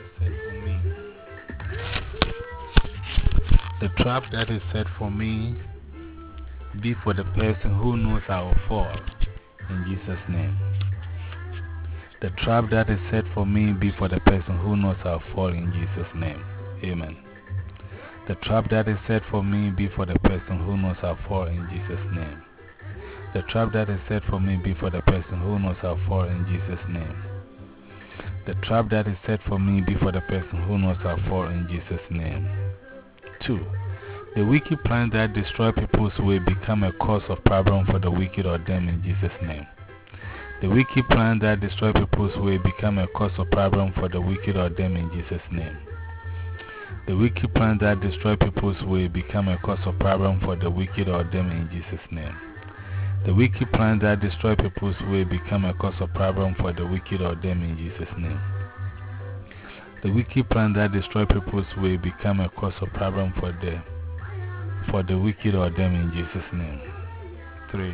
set for me. The trap that is set for me be for the person who knows I will fall. In Jesus' name. The trap that is set for me be for the person who knows I will fall. In Jesus' name. Amen. The trap that is set for me be for the person who knows I will fall. In Jesus' name. The trap that is set for me be for the person who knows I will fall. In Jesus' name. The trap that is set for me be for the person who knows I will fall. In Jesus' name. 2. The wicked plans that destroy people's way become a cause of problem for the wicked or them in Jesus' name. The wicked plans that destroy people's way become a cause of problem for the wicked or them in Jesus' name. The wicked plans that destroy people's way become a cause of problem for the wicked or them in Jesus' name. The wicked plans that destroy people's way become a cause of problem for the wicked or them in Jesus' name. The wicked plans that destroy people's way become a cause of problem for the wicked or them in Jesus' name. 3.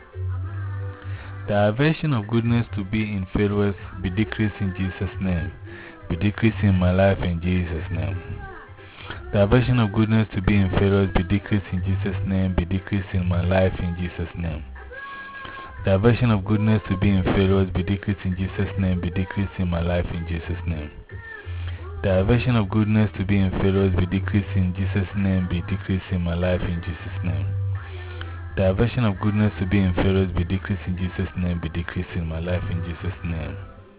The aversion of goodness to be in failures be decreased in Jesus' name. Be decreased in my life in Jesus' name. The aversion of goodness to be in failures be decreased in Jesus' name. Be decreased in my life in Jesus' name. The aversion of goodness to be in failures be decreased in Jesus' name. Be decreased in my life in Jesus' name. The aversion of goodness to be in failures be decreased in Jesus' name. Be decreased in my life in Jesus' name. The aversion of goodness to be in failures be decreased in Jesus' name. Be decreased in my life in Jesus' name.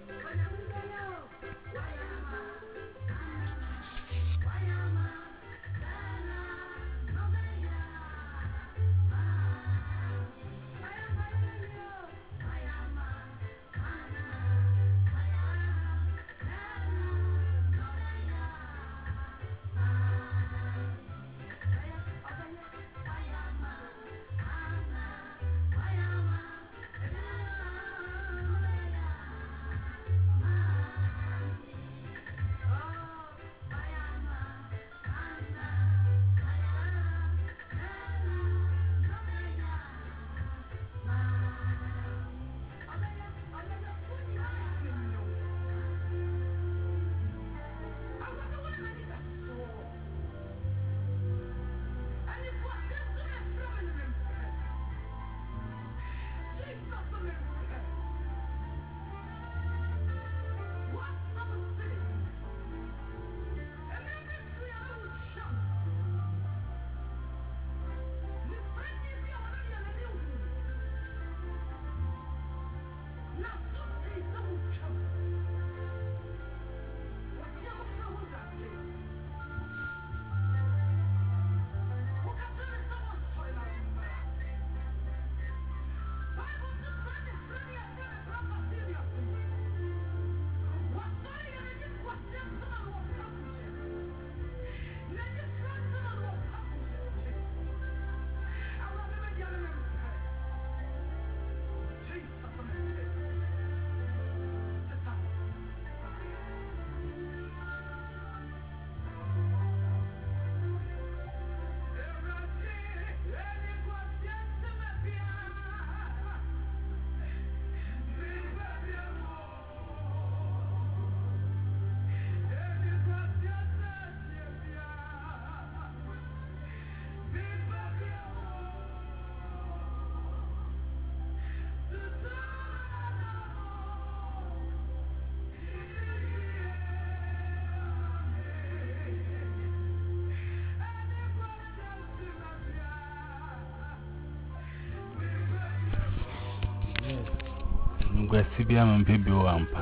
Yes.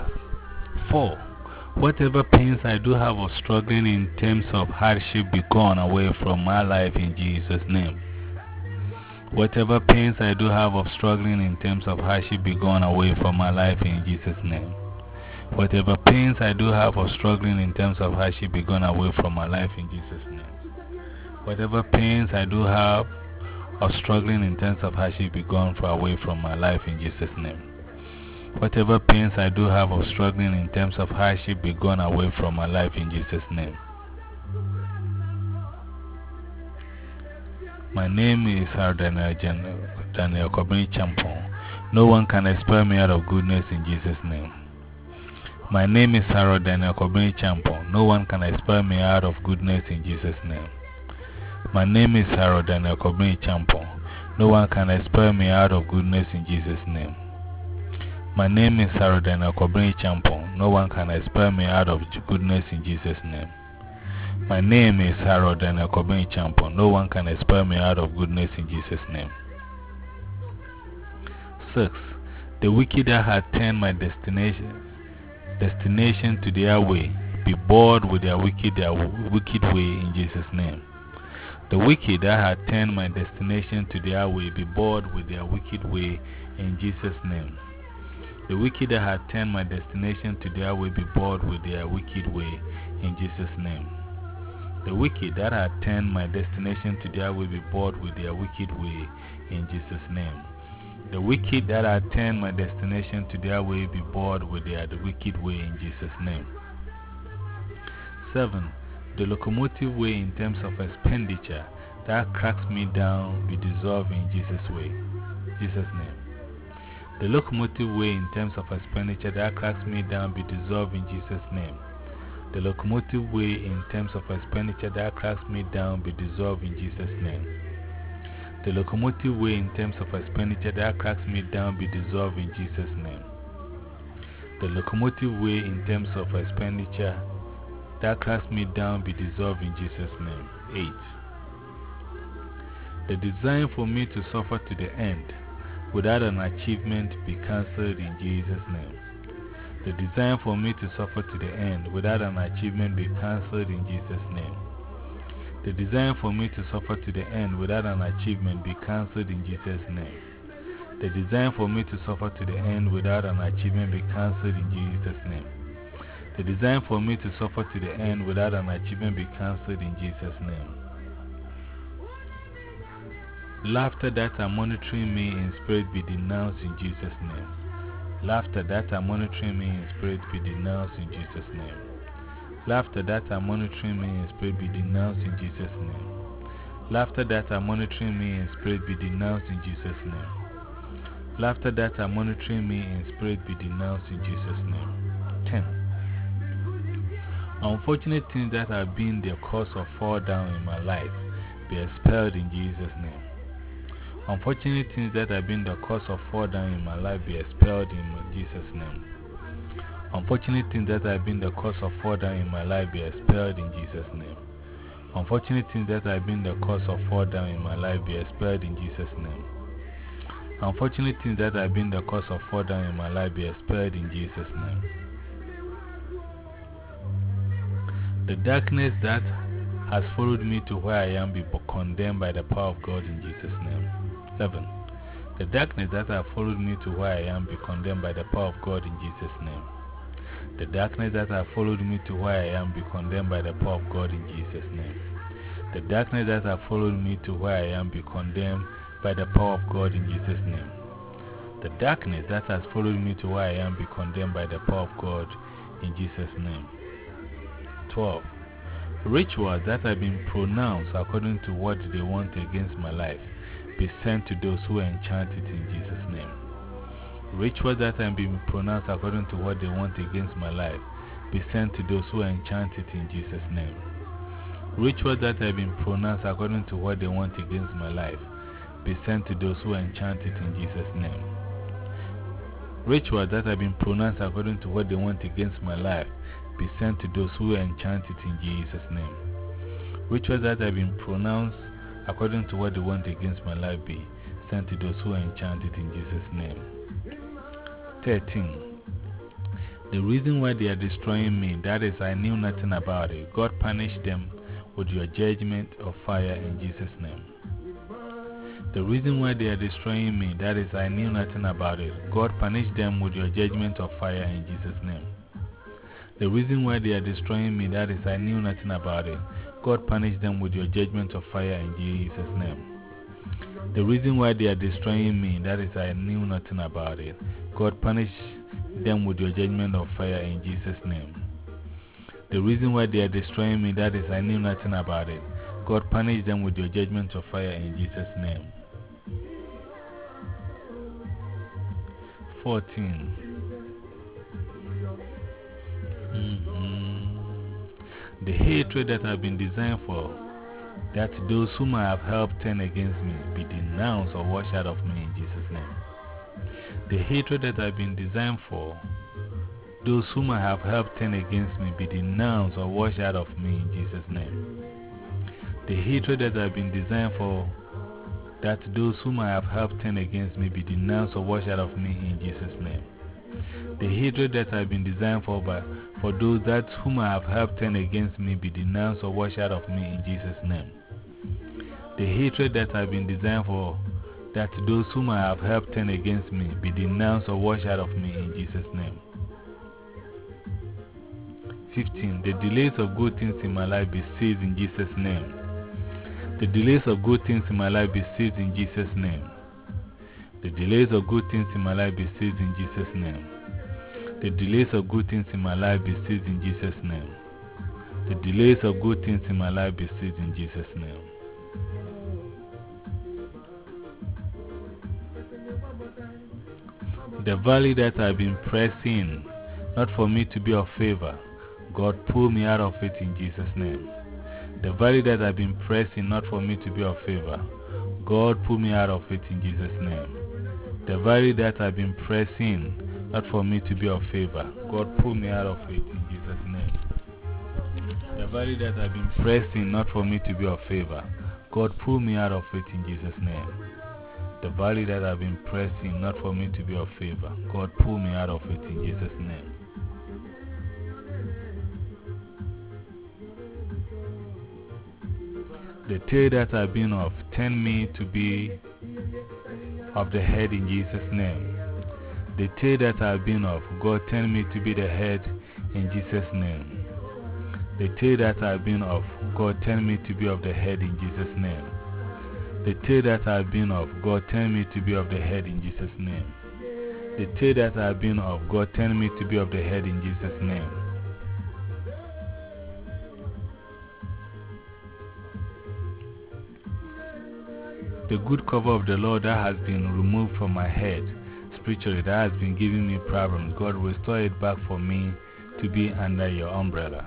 4. Whatever pains I do have of struggling in terms of hardship be gone away from my life in Jesus' name. Whatever pains I do have of struggling in terms of hardship be gone away from my life in Jesus' name. Whatever pains I do have of struggling in terms of hardship be gone away from my life in Jesus' name. Whatever pains I do have of struggling in terms of hardship be gone away from my life in Jesus' name. Whatever pains I do have of struggling in terms of hardship be gone away from my life in Jesus' name. My name is Daniel Kobeni Champon. No one can expel me out of goodness in Jesus' name. My name is Harold Daniel Kobeni Champon. No one can expel me out of goodness in Jesus' name. My name is Harold Daniel Kobeni Champon. No one can expel me out of goodness in Jesus' name. My name is Harold Daniel Kobeni Champon. No one can expel me out of goodness in Jesus' name. My name is Harold Daniel Kobeni Champon. No one can expel me out of goodness in Jesus' name. 6. The wicked that had turned my destination to their way be bored with their wicked way in Jesus' name. The wicked that had turned my destination to their way be bored with their wicked way in Jesus' name. The wicked that had turned my destination to their way be bored with their wicked way in Jesus' name. The wicked that had turned my destination to their way be bored with their wicked way in Jesus' name. The wicked that had turned my destination to their way be bored with their wicked way in Jesus' name. 7. The locomotive way in terms of expenditure that cracks me down be dissolved in Jesus' name. The locomotive way in terms of expenditure that cracks me down be dissolved in Jesus' name. The locomotive way in terms of expenditure that cracks me down be dissolved in Jesus' name. The locomotive way in terms of expenditure that cracks me down be dissolved in Jesus' name. The locomotive way in terms of expenditure that cracks me down be dissolved in Jesus' name. 8. The design for me to suffer to the end without an achievement be cancelled in Jesus' name. The design for me to suffer to the end without an achievement be cancelled in Jesus' name. The design for me to suffer to the end without an achievement be cancelled in Jesus' name. The design for me to suffer to the end without an achievement be cancelled in Jesus' name. The design for me to suffer to the end without an achievement be cancelled in Jesus' name. Laughter that are monitoring me in spirit be denounced in Jesus' name. Laughter that are monitoring me in spirit be denounced in Jesus' name. Laughter that are monitoring me in spirit be denounced in Jesus' name. Laughter that are monitoring me in spirit be denounced in Jesus' name. Laughter that are monitoring me in spirit be denounced in Jesus' name. 10. Unfortunate things that have been the cause of fall down in my life be expelled in Jesus' name. Unfortunate things that have been the cause of fall down in my life be expelled in Jesus' name. Unfortunate things that have been the cause of fall down in my life be expelled in Jesus' name. Unfortunate things that have been the cause of fall down in my life be expelled in Jesus' name. Unfortunate things that have been the cause of fall down in my life be expelled in Jesus' name. The darkness that has followed me to where I am be condemned by the power of God in Jesus' name. 11. The darkness that has followed me to where I am be condemned by the power of God in Jesus' name. The darkness that has followed me to where I am be condemned by the power of God in Jesus' name. The darkness that has followed me to where I am be condemned by the power of God in Jesus' name. The darkness that has followed me to where I am be condemned by the power of God in Jesus' name. 12. Rituals that have been pronounced according to what they want against my life be sent to those who enchant it in Jesus' name. Rituals that have been pronounced according to what they want against my life be sent to those who enchant it in Jesus' name. Rituals that have been pronounced according to what they want against my life be sent to those who enchant it in Jesus' name. Rituals that have been pronounced according to what they want against my life be sent to those who enchant it in Jesus' name. Rituals that have been pronounced according to what they want against my life be sent to those who enchant it in Jesus' name. 13. The reason why they are destroying me, that is, I knew nothing about it. God punish them with your judgment of fire in Jesus' name. The reason why they are destroying me, that is, I knew nothing about it. God punish them with your judgment of fire in Jesus' name. The reason why they are destroying me, that is, I knew nothing about it. God punish them with your judgment of fire in Jesus' name. The reason why they are destroying me, that is, I knew nothing about it. God punish them with your judgment of fire in Jesus' name. The reason why they are destroying me, that is, I knew nothing about it. God punish them with your judgment of fire in Jesus' name. 14. The hatred that I've been designed for, that those whom I have helped turn against me, be denounced or washed out of me in Jesus' name. The hatred that I've been designed for, those whom I have helped turn against me, be denounced or washed out of me in Jesus' name. The hatred that I've been designed for, that those whom I have helped turn against me, be denounced or washed out of me in Jesus' name. The hatred that I've been designed for those that whom I have helped turn against me, be denounced or washed out of me in Jesus' name. The hatred that I've been designed for, that those whom I have helped turn against me, be denounced or washed out of me in Jesus' name. 15. The delays of good things in my life be seized in Jesus' name. The delays of good things in my life be seized in Jesus' name. The delays of good things in my life be seized in Jesus' name. The delays of good things in my life be seized in Jesus' name. The delays of good things in my life be seized in Jesus' name. The valley that I've been pressing, not for me to be of favor, God pull me out of it in Jesus' name. The valley that I've been pressing, not for me to be of favor, God pull me out of it in Jesus' name. The valley that I've been pressing, not for me to be of favor, God pull me out of it in Jesus' name. The valley that I've been pressing, not for me to be of favor, God pull me out of it in Jesus' name. The valley that I've been pressing, not for me to be of favor, God pull me out of it in Jesus' name. The tail that I've been of, turn me to be of the head in Jesus' name. The tail that I've been of, God turn me to be the head in Jesus' name. The tail that I've been of, God turn me to be of the head in Jesus' name. The tail that I've been of, God turn me to be of the head in Jesus' name. The tail that I've been of, God turn me to be of the head in Jesus' name. The good cover of the Lord that has been removed from my head, spiritually, that has been giving me problems, God restore it back for me to be under your umbrella.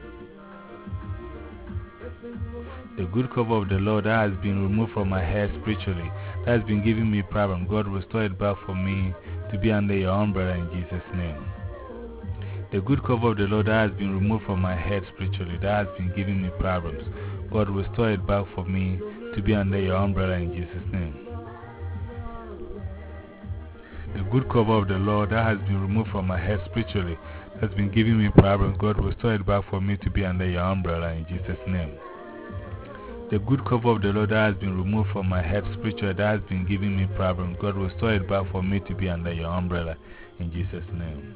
The good cover of the Lord that has been removed from my head spiritually, that has been giving me problems, God restore it back for me to be under your umbrella in Jesus' name. The good cover of the Lord that has been removed from my head spiritually, that has been giving me problems, God restore it back for me to be under your umbrella in Jesus' name. The good cover of the Lord that has been removed from my head spiritually, that has been giving me problems, God restore it back for me to be under your umbrella in Jesus' name. The good cover of the Lord that has been removed from my head spiritually, that has been giving me problems, God restore it back for me to be under your umbrella in Jesus' name.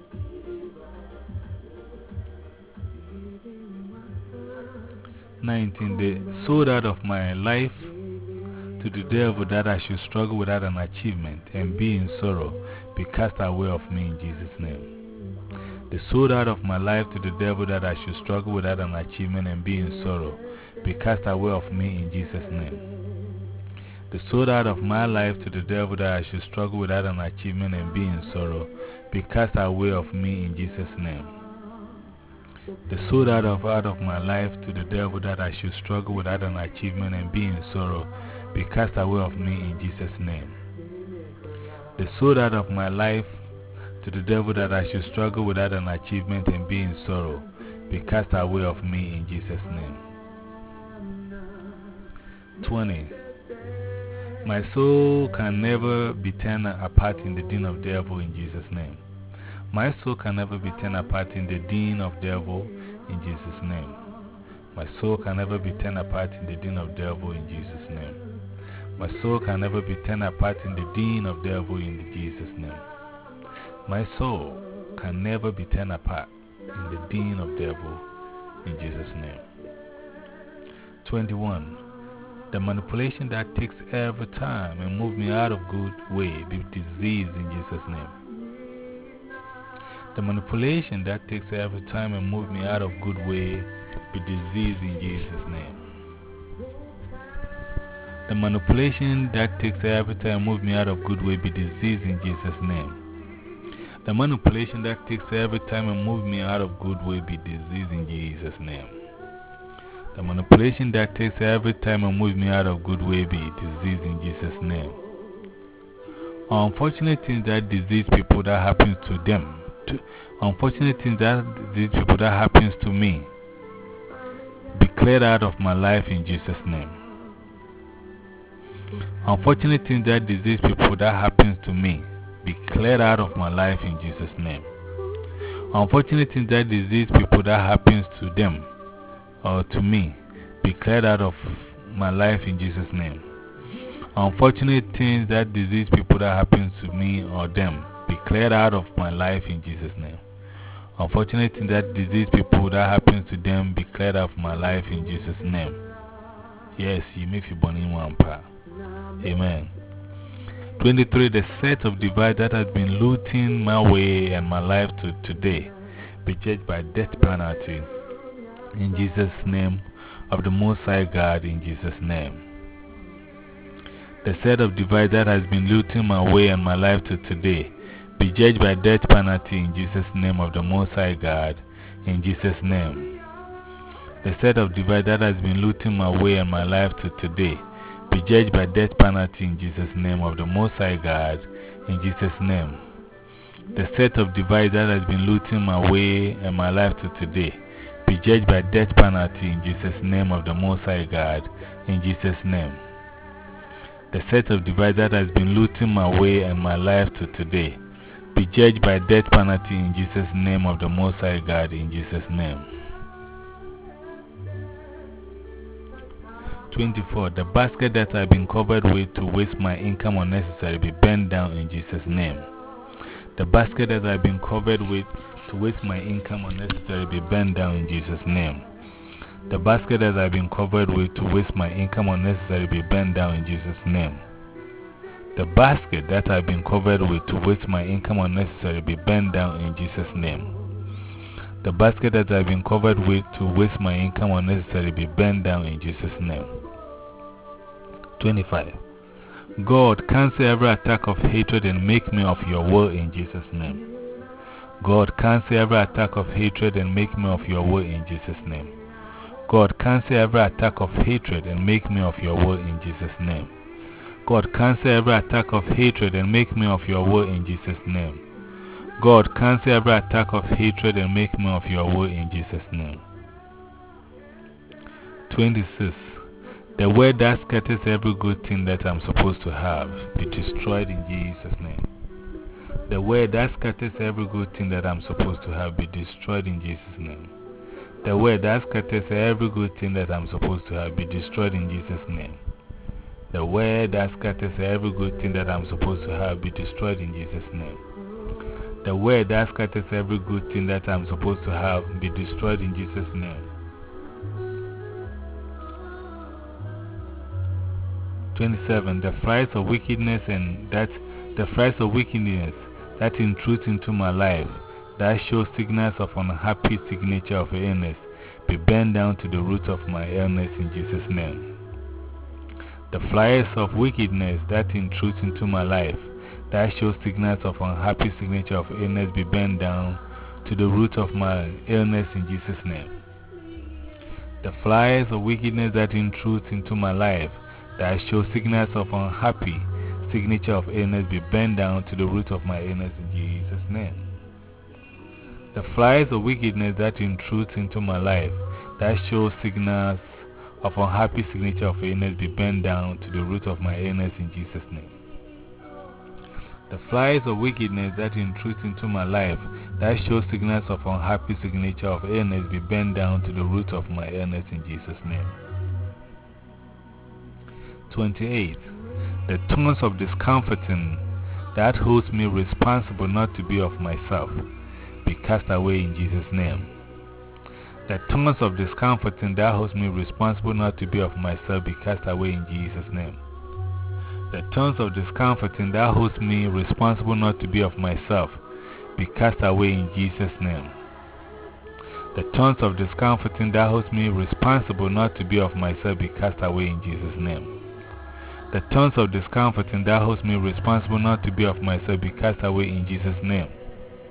The sold out of my life to the devil that I should struggle without an achievement and be in sorrow, be cast away of me in Jesus' name. The sold out of my life to the devil that I should struggle without an achievement and be in sorrow, be cast away of me in Jesus' name. The sold out of my life to the devil that I should struggle without an achievement and be in sorrow, be cast away of me in Jesus' name. The sold out of my life to the devil that I should struggle without an achievement and be in sorrow, be cast away of me in Jesus' name. The sold out of my life to the devil that I should struggle without an achievement and be in sorrow, be cast away of me in Jesus' name. 20. My soul can never be torn apart in the den of the devil in Jesus' name. My soul can never be torn apart in the den of the devil in Jesus' name. My soul can never be torn apart in the den of the devil in Jesus' name. My soul can never be torn apart in the den of the devil in Jesus' name. My soul can never be torn apart in the den of the devil in Jesus' name. 21. The manipulation that takes every time and move me out of good way be diseased in Jesus' name. The manipulation that takes every time and move me out of good way be diseased in Jesus' name. The manipulation that takes every time and move me out of good way be diseased in Jesus' name. The manipulation that takes every time and move me out of good way be diseased in Jesus' name. The manipulation that takes every time and move me out of good way be diseased in Jesus' name. Unfortunate things that disease people that happens to them. Unfortunate things that disease people that happens to me be cleared out of my life in Jesus' name. Unfortunate things that disease people that happens to me be cleared out of my life in Jesus' name. Unfortunate things that disease people that happens to them or to me be cleared out of my life in Jesus' name. Unfortunate things that disease people that happens to me or them be cleared out of my life in Jesus' name. Unfortunate things that disease people that happens to them be cleared out of my life in Jesus' name. Yes, you may feel born in one part. Amen. 23. The set of device that has been looting my way and my life to today be judged by death penalty in Jesus' name of the Most High God in Jesus' name. The set of device that has been looting my way and my life to today be judged by death penalty in Jesus' name of the Most High God in Jesus' name. The set of device that has been looting my way and my life to today be judged by death penalty in Jesus' name of the Most High God in Jesus' name. The set of device that has been looting my way and my life to today be judged by death penalty in Jesus' name of the Most High God in Jesus' name. The set of device that has been looting my way and my life to today be judged by death penalty in Jesus' name of the Most High God in Jesus' name. 24. The basket that I've been covered with to waste my income unnecessarily be bent down in Jesus' name. The basket that I've been covered with to waste my income unnecessarily be bent down in Jesus' name. The basket that I've been covered with to waste my income unnecessarily be bent down in Jesus' name. The basket that I've been covered with to waste my income unnecessarily be bent down in Jesus' name. The basket that I've been covered with to waste my income unnecessarily be bent down in Jesus' name. 25. God, cancel every attack of hatred and make me of your will in Jesus' name. God, cancel every attack of hatred and make me of your will in Jesus' name. God, cancel every attack of hatred and make me of your will in Jesus' name. God, cancel every attack of hatred and make me of your will in Jesus' name. God, cancel every attack of hatred and make me of your will in Jesus' name. 26. The word that scatters every good thing that I'm supposed to have be destroyed in Jesus' name. The word that scatters every good thing that I'm supposed to have be destroyed in Jesus' name. The word that scatters every good thing that I'm supposed to have be destroyed in Jesus' name. The word that scatters every good thing that I'm supposed to have be destroyed in Jesus' name. The word that scatters every good thing that I'm supposed to have be destroyed in Jesus' name. 27. The flies of wickedness that intrude into my life, that shows signals of unhappy signature of illness, be bent down to the root of my illness in Jesus' name. The flies of wickedness that intrude into my life, that shows signals of unhappy signature of illness, be bent down to the root of my illness in Jesus' name. The flies of wickedness that intrude into my life, that shows signals of unhappy signature of illness, be bent down to the root of my illness in Jesus' name. The flies of wickedness that intrude into my life, that shows signals of unhappy signature of illness, be bent down to the root of my illness in Jesus' name. The flies of wickedness that intrude into my life, that shows signals of unhappy signature of illness, be bent down to the root of my illness in Jesus' name. 28. The tones of discomforting that holds me responsible not to be of myself be cast away in Jesus' name. The tones of discomforting that holds me responsible not to be of myself be cast away in Jesus' name. The tones of discomforting that holds me responsible not to be of myself be cast away in Jesus' name. The tones of discomforting that holds me responsible not to be of myself be cast away in Jesus' name. The tones of discomforting that holds me responsible not to be of myself be cast away in Jesus' name.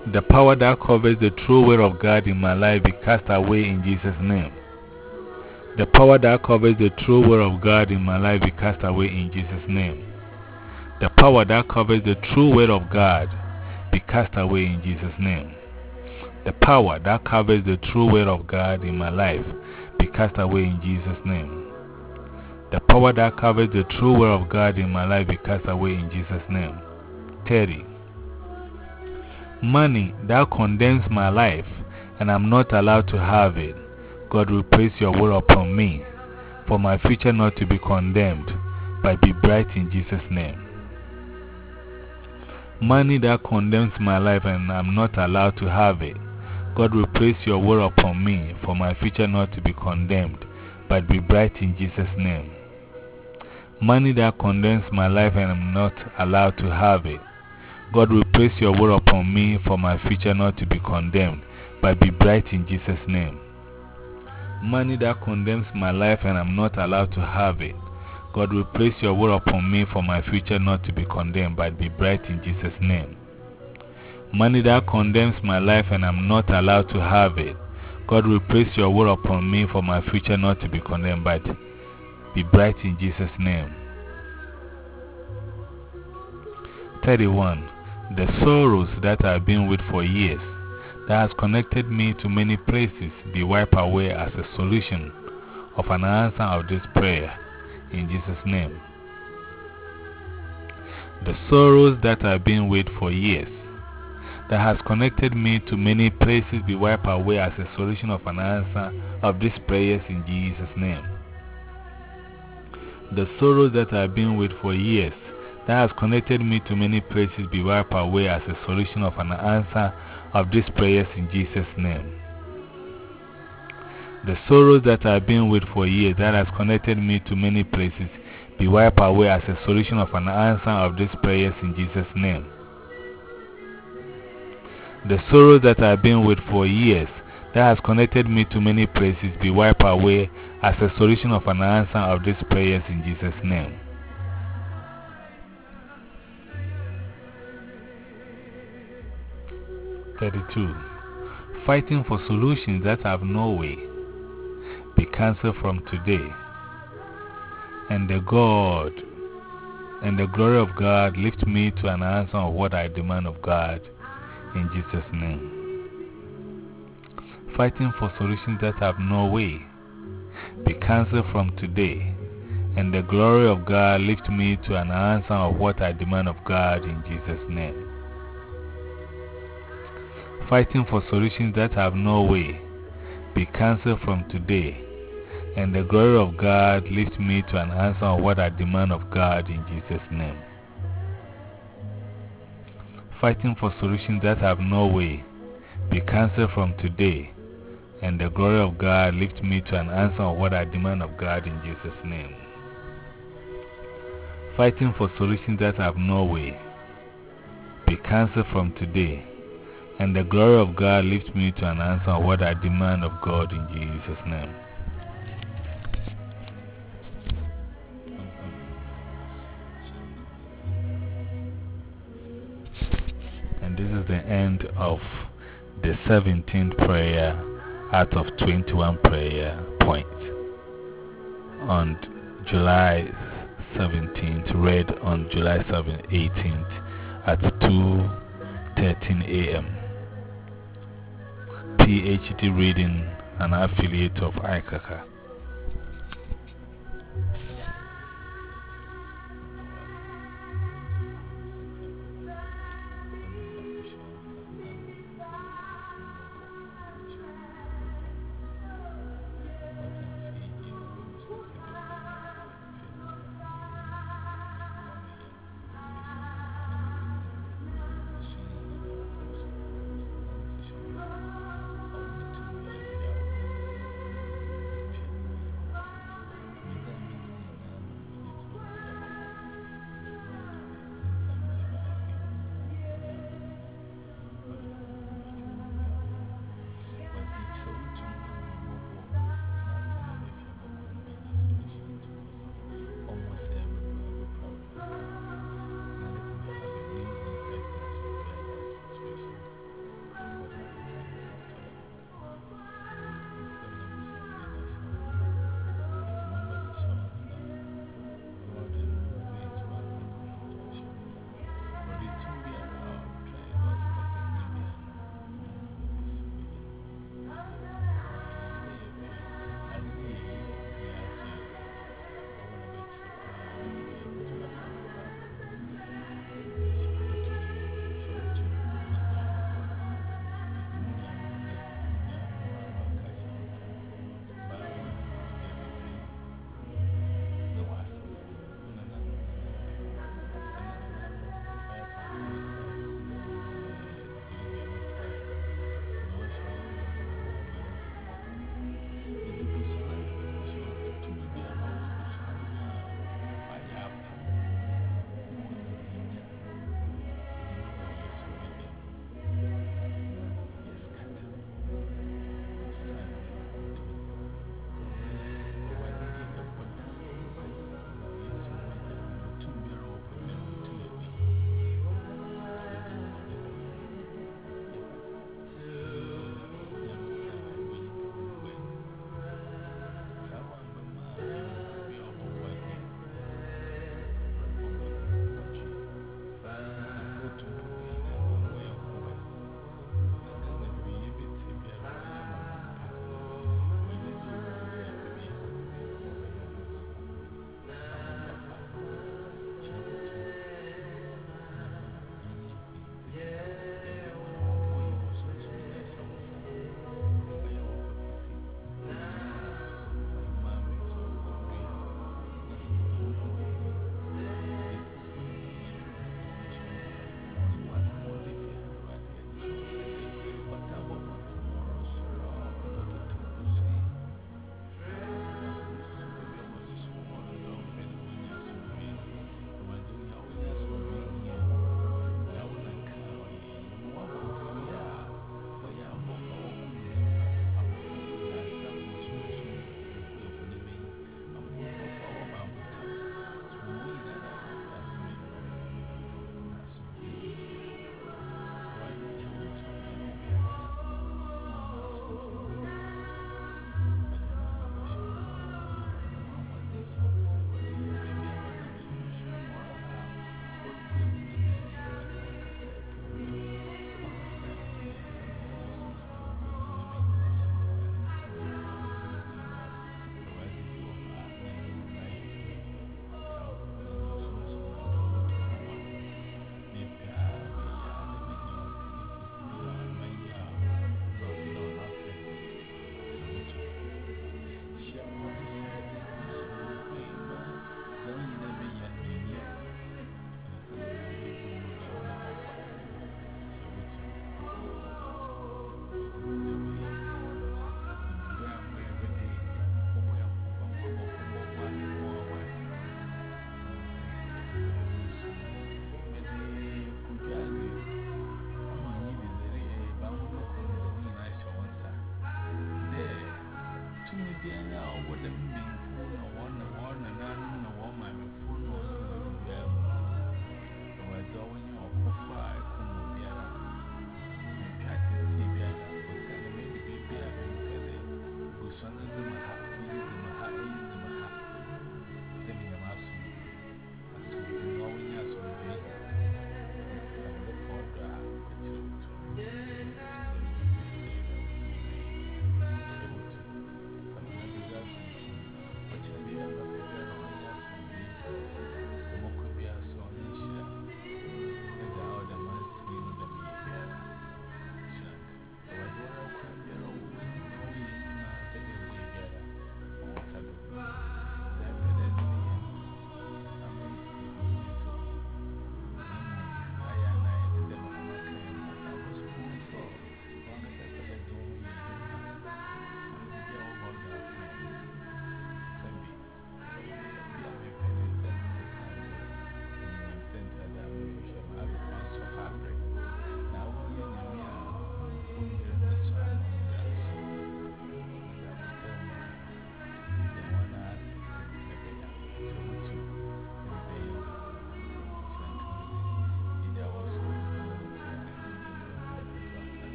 The power that covers the true word of God in my life be cast away in Jesus' name. The power that covers the true word of God in my life be cast away in Jesus' name. The power that covers the true word of God be cast away in Jesus' name. The power that covers the true word of God in my life be cast away in Jesus' name. The power that covers the true word of God in my life be cast away in Jesus' name. 30. Money that condemns my life and I'm not allowed to have it. God will place your word upon me for my future not to be condemned, but be bright in Jesus' name. Money that condemns my life and I'm not allowed to have it. God will place your word upon me for my future not to be condemned, but be bright in Jesus' name. Money that condemns my life and I'm not allowed to have it. God will place your word upon me for my future not to be condemned, but be bright in Jesus' name. Money that condemns my life and I'm not allowed to have it. God will place your word upon me for my future not to be condemned, but be bright in Jesus' name. Money that condemns my life and I'm not allowed to have it. God will place your word upon me for my future not to be condemned, but be bright in Jesus' name. 31. The sorrows that I've been with for years, that has connected me to many places, be wiped away as a solution of an answer of this prayer in Jesus' name. The sorrows that I've been with for years, that has connected me to many places, be wiped away as a solution of an answer of these prayers in Jesus' name. The sorrows that I've been with for years, that has connected me to many places, be wiped away as a solution of an answer of these prayers in Jesus' name. The sorrows that I've been with for years, that has connected me to many places, be wiped away as a solution of an answer of these prayers in Jesus' name. The sorrows that I've been with for years, that has connected me to many places, be wiped away as a solution of an answer of these prayers in Jesus' name. Fighting for solutions that have no way, be cancelled from today. And the glory of God lift me to an answer of what I demand of God in Jesus' name. Fighting for solutions that have no way, be cancelled from today. And the glory of God lift me to an answer of what I demand of God in Jesus' name. Fighting for solutions that have no way, be cancelled from today. And the glory of God lift me to an answer of what I demand of God in Jesus' name. Fighting for solutions that have no way, be cancelled from today. And the glory of God lift me to an answer of what I demand of God in Jesus' name. Fighting for solutions that have no way, be cancelled from today. And the glory of God lift me to an answer of what I demand of God in Jesus' name. And this is the end of the 17th prayer out of 21 prayer points on July 17th, read on July 18th at 2:13 a.m. PhD reading, an affiliate of ICACA. with them.